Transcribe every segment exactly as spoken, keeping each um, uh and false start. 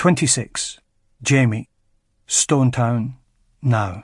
twenty-six. Jamie. Stonetown. Now.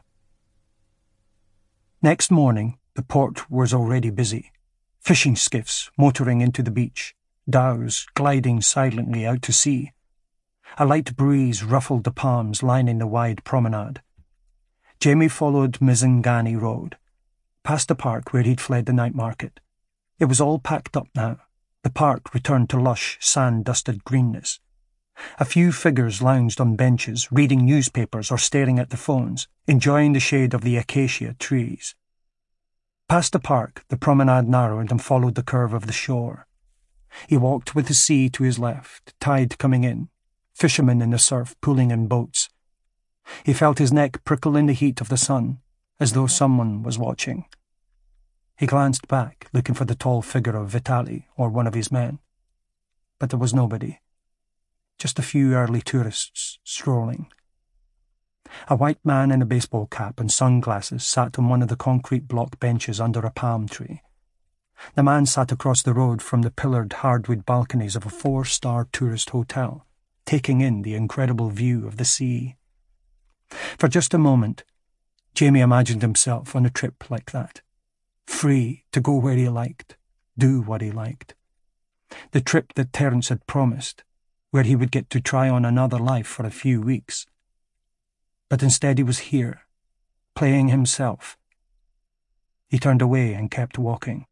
Next morning, the port was already busy. Fishing skiffs motoring into the beach, dhows gliding silently out to sea. A light breeze ruffled the palms lining the wide promenade. Jamie followed Mizingani Road, past the park where he'd fled the night market. It was all packed up now. The park returned to lush, sand-dusted greenness. A few figures lounged on benches, reading newspapers or staring at their phones, enjoying the shade of the acacia trees. Past the park, the promenade narrowed and followed the curve of the shore. He walked with the sea to his left, tide coming in, fishermen in the surf pulling in boats. He felt his neck prickle in the heat of the sun, as though someone was watching. He glanced back, looking for the tall figure of Vitali or one of his men. But there was nobody. Just a few early tourists strolling. A white man in a baseball cap and sunglasses sat on one of the concrete block benches under a palm tree. The man sat across the road from the pillared hardwood balconies of a four-star tourist hotel, taking in the incredible view of the sea. For just a moment, Jamie imagined himself on a trip like that, free to go where he liked, do what he liked. The trip that Terence had promised, where he would get to try on another life for a few weeks. But instead he was here, playing himself. He turned away and kept walking.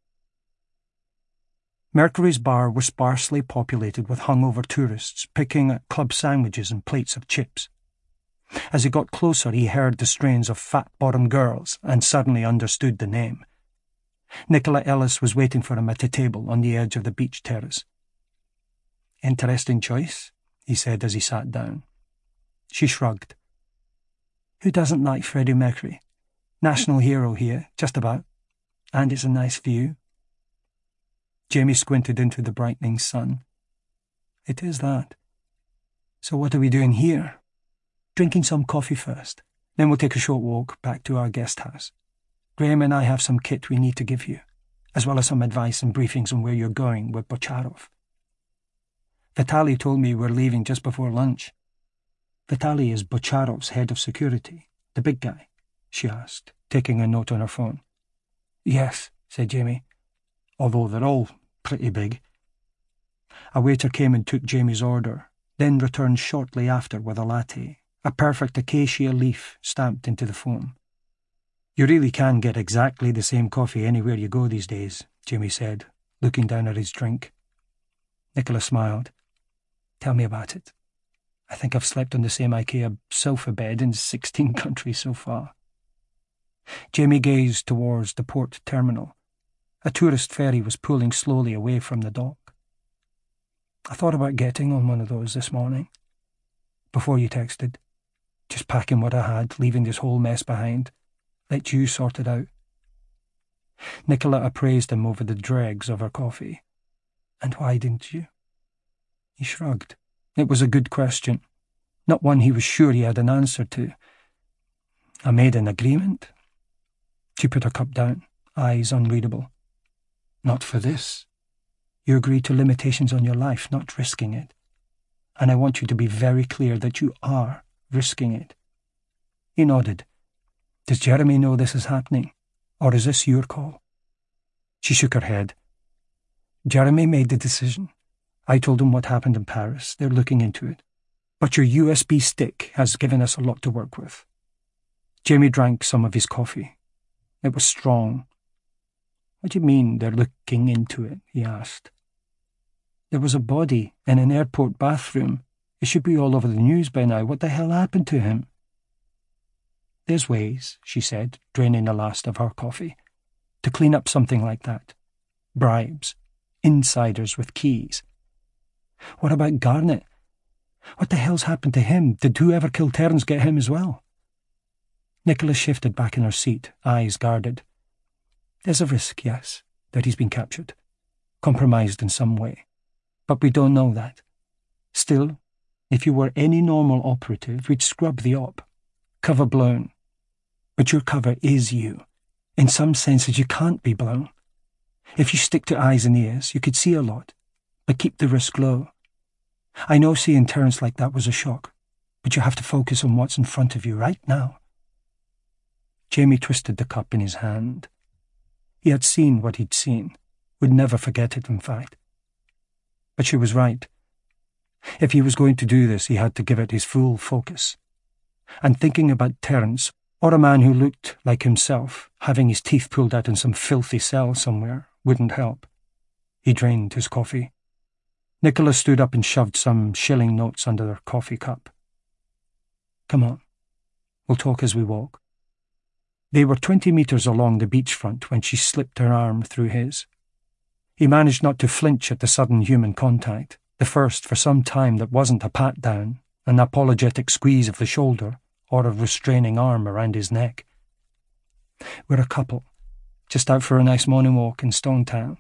Mercury's bar was sparsely populated with hungover tourists picking at club sandwiches and plates of chips. As he got closer, he heard the strains of Fat-Bottom Girls and suddenly understood the name. Nicola Ellis was waiting for him at a table on the edge of the beach terrace. "Interesting choice," he said as he sat down. She shrugged. "Who doesn't like Freddie Mercury? National hero here, just about. And it's a nice view." Jamie squinted into the brightening sun. "It is that. So what are we doing here?" "Drinking some coffee first. Then we'll take a short walk back to our guest house. Graham and I have some kit we need to give you, as well as some advice and briefings on where you're going with Bocharov." "Vitali told me we're leaving just before lunch." "Vitali is Bocharov's head of security, the big guy?" she asked, taking a note on her phone. "Yes," said Jamie, "although they're all pretty big." A waiter came and took Jamie's order, then returned shortly after with a latte, a perfect acacia leaf stamped into the foam. "You really can get exactly the same coffee anywhere you go these days," Jamie said, looking down at his drink. Nicola smiled. "Tell me about it. I think I've slept on the same IKEA sofa bed in sixteen countries so far." Jamie gazed towards the port terminal. A tourist ferry was pulling slowly away from the dock. "I thought about getting on one of those this morning. Before you texted. Just packing what I had, leaving this whole mess behind. Let you sort it out." Nicola appraised him over the dregs of her coffee. "And why didn't you?" He shrugged. It was a good question, not one he was sure he had an answer to. "I made an agreement." She put her cup down, eyes unreadable. "Not for this. You agreed to limitations on your life, not risking it. And I want you to be very clear that you are risking it." He nodded. "Does Jeremy know this is happening, or is this your call?" She shook her head. "Jeremy made the decision. I told him what happened in Paris. They're looking into it. But your U S B stick has given us a lot to work with." Jamie drank some of his coffee. It was strong. "What do you mean they're looking into it?" he asked. "There was a body in an airport bathroom. It should be all over the news by now. What the hell happened to him?" "There's ways," she said, draining the last of her coffee, "to clean up something like that. Bribes. Insiders with keys." "What about Garnett? What the hell's happened to him? Did whoever killed Terence get him as well?" Nicola shifted back in her seat, eyes guarded. "There's a risk, yes, that he's been captured, compromised in some way. But we don't know that. Still, if you were any normal operative, we'd scrub the op. Cover blown. But your cover is you. In some senses you can't be blown. If you stick to eyes and ears, you could see a lot, but keep the risk low. I know seeing Terence like that was a shock, but you have to focus on what's in front of you right now." Jamie twisted the cup in his hand. He had seen what he'd seen, would never forget it, in fact. But she was right. If he was going to do this, he had to give it his full focus. And thinking about Terence, or a man who looked like himself, having his teeth pulled out in some filthy cell somewhere, wouldn't help. He drained his coffee. Nicholas stood up and shoved some shilling notes under their coffee cup. "Come on. We'll talk as we walk." They were twenty metres along the beachfront when she slipped her arm through his. He managed not to flinch at the sudden human contact, the first for some time that wasn't a pat-down, an apologetic squeeze of the shoulder, or a restraining arm around his neck. "We're a couple, just out for a nice morning walk in Stonetown."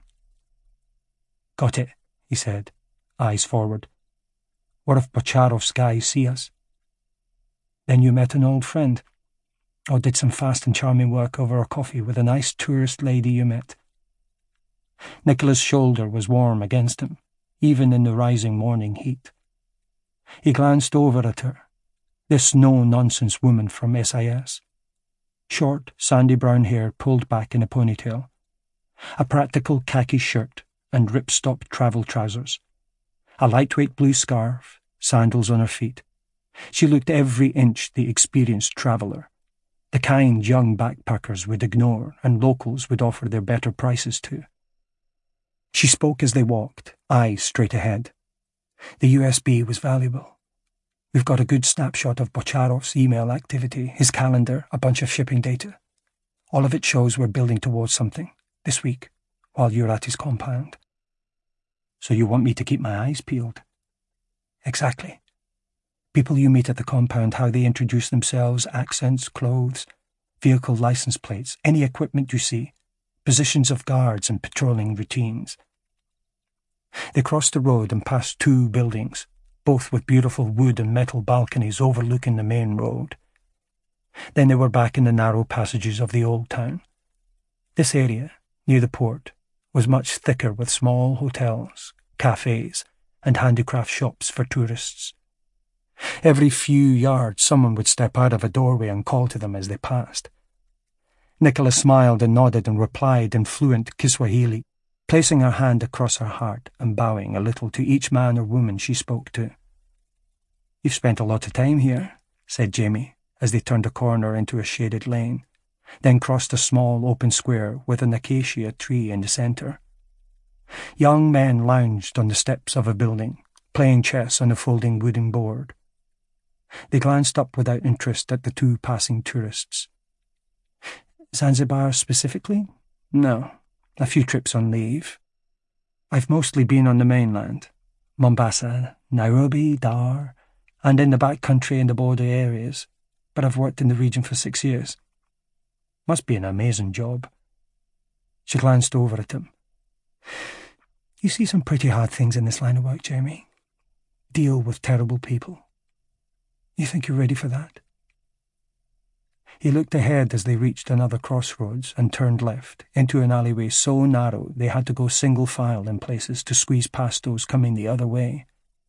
"Got it," he said, eyes forward. "What if Bocharov's guys see us?" "Then you met an old friend, or did some fast and charming work over a coffee with a nice tourist lady you met." Nicola's shoulder was warm against him, even in the rising morning heat. He glanced over at her, this no-nonsense woman from S I S. Short, sandy brown hair pulled back in a ponytail, a practical khaki shirt and ripstop travel trousers, a lightweight blue scarf, sandals on her feet. She looked every inch the experienced traveller, the kind young backpackers would ignore and locals would offer their better prices to. She spoke as they walked, eyes straight ahead. "The U S B was valuable. We've got a good snapshot of Bocharov's email activity, his calendar, a bunch of shipping data. All of it shows we're building towards something, this week, while you're at his compound." "So you want me to keep my eyes peeled?" "Exactly. People you meet at the compound, how they introduce themselves, accents, clothes, vehicle license plates, any equipment you see, positions of guards and patrolling routines." They crossed the road and passed two buildings, both with beautiful wood and metal balconies overlooking the main road. Then they were back in the narrow passages of the old town. This area, near the port, was much thicker with small hotels, cafes, and handicraft shops for tourists. Every few yards someone would step out of a doorway and call to them as they passed. Nicholas smiled and nodded and replied in fluent Kiswahili, placing her hand across her heart and bowing a little to each man or woman she spoke to. "You've spent a lot of time here," said Jamie, as they turned a corner into a shaded lane, then crossed a small open square with an acacia tree in the centre. Young men lounged on the steps of a building, playing chess on a folding wooden board. They glanced up without interest at the two passing tourists. "Zanzibar specifically? No, a few trips on leave. I've mostly been on the mainland, Mombasa, Nairobi, Dar, and in the back country and the border areas, but I've worked in the region for six years. Must be an amazing job." She glanced over at him. "You see some pretty hard things in this line of work, Jamie. Deal with terrible people. You think you're ready for that?" He looked ahead as they reached another crossroads and turned left into an alleyway so narrow they had to go single file in places to squeeze past those coming the other way.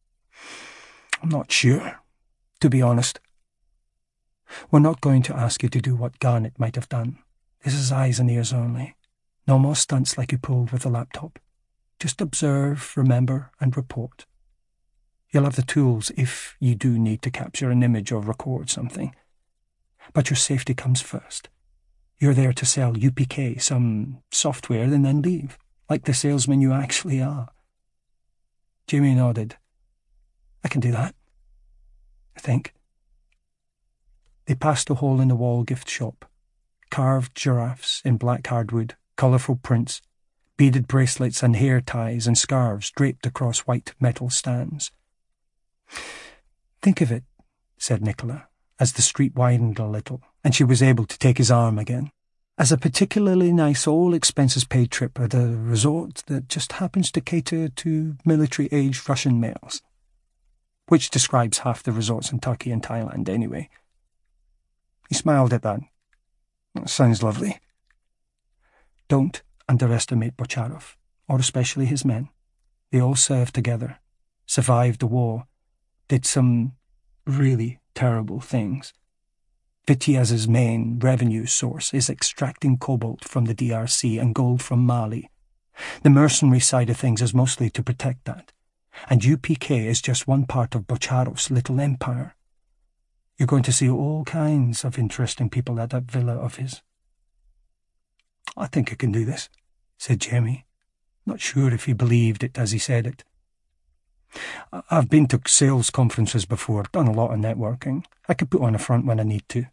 "I'm not sure, to be honest. We're not going to ask you to do what Garnet might have done. This is eyes and ears only. No more stunts like you pulled with the laptop. Just observe, remember, and report. You'll have the tools if you do need to capture an image or record something. But your safety comes first. You're there to sell U P K, some software, and then leave, like the salesman you actually are." Jamie nodded. "I can do that, I think." They passed a hole-in-the-wall gift shop. Carved giraffes in black hardwood, colourful prints, beaded bracelets and hair ties and scarves draped across white metal stands. "Think of it," said Nicola, as the street widened a little, and she was able to take his arm again, "as a particularly nice all-expenses-paid trip at a resort that just happens to cater to military-aged Russian males. Which describes half the resorts in Turkey and Thailand, anyway." He smiled at that. "That sounds lovely." "Don't underestimate Bocharov, or especially his men. They all serve together. survived the war, did some really terrible things. Vitiaz's main revenue source is extracting cobalt from the D R C and gold from Mali. The mercenary side of things is mostly to protect that, and U P K is just one part of Bocharov's little empire. You're going to see all kinds of interesting people at that villa of his. I think I can do this, said Jamie, not sure if he believed it as he said it. I've been to sales conferences before, done a lot of networking. I could put on a front when I need to.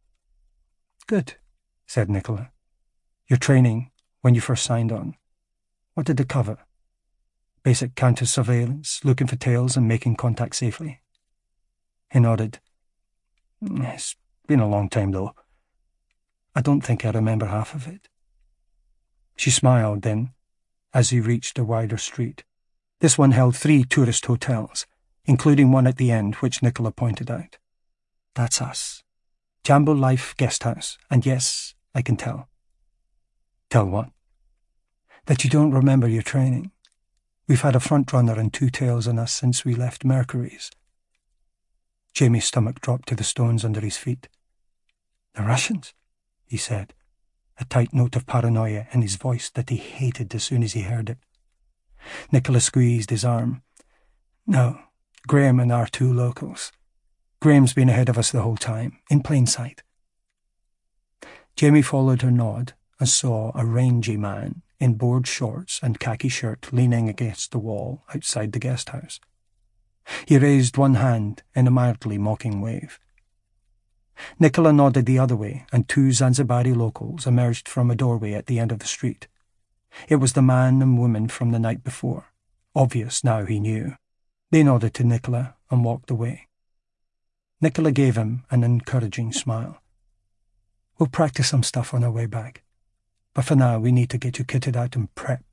Good, said Nicola. Your training, when you first signed on, what did it cover? Basic counter-surveillance, looking for tails and making contact safely? He nodded. It's been a long time, though. I don't think I remember half of it. She smiled then, as he reached a wider street. This one held three tourist hotels, including one at the end, which Nicola pointed out. That's us. Jambo Life Guesthouse, and yes, I can tell. Tell what? That you don't remember your training. We've had a front-runner and two tails on us since we left Mercury's. Jamie's stomach dropped to the stones under his feet. The Russians, he said, a tight note of paranoia in his voice that he hated as soon as he heard it. Nicola squeezed his arm. No, Graham and our two locals. Graham's been ahead of us the whole time, in plain sight. Jamie followed her nod and saw a rangy man in board shorts and khaki shirt leaning against the wall outside the guest house. He raised one hand in a mildly mocking wave. Nicola nodded the other way, and two Zanzibari locals emerged from a doorway at the end of the street. It was the man and woman from the night before. Obvious now, he knew. They nodded to Nicola and walked away. Nicola gave him an encouraging smile. We'll practice some stuff on our way back. But for now, we need to get you kitted out and prepped.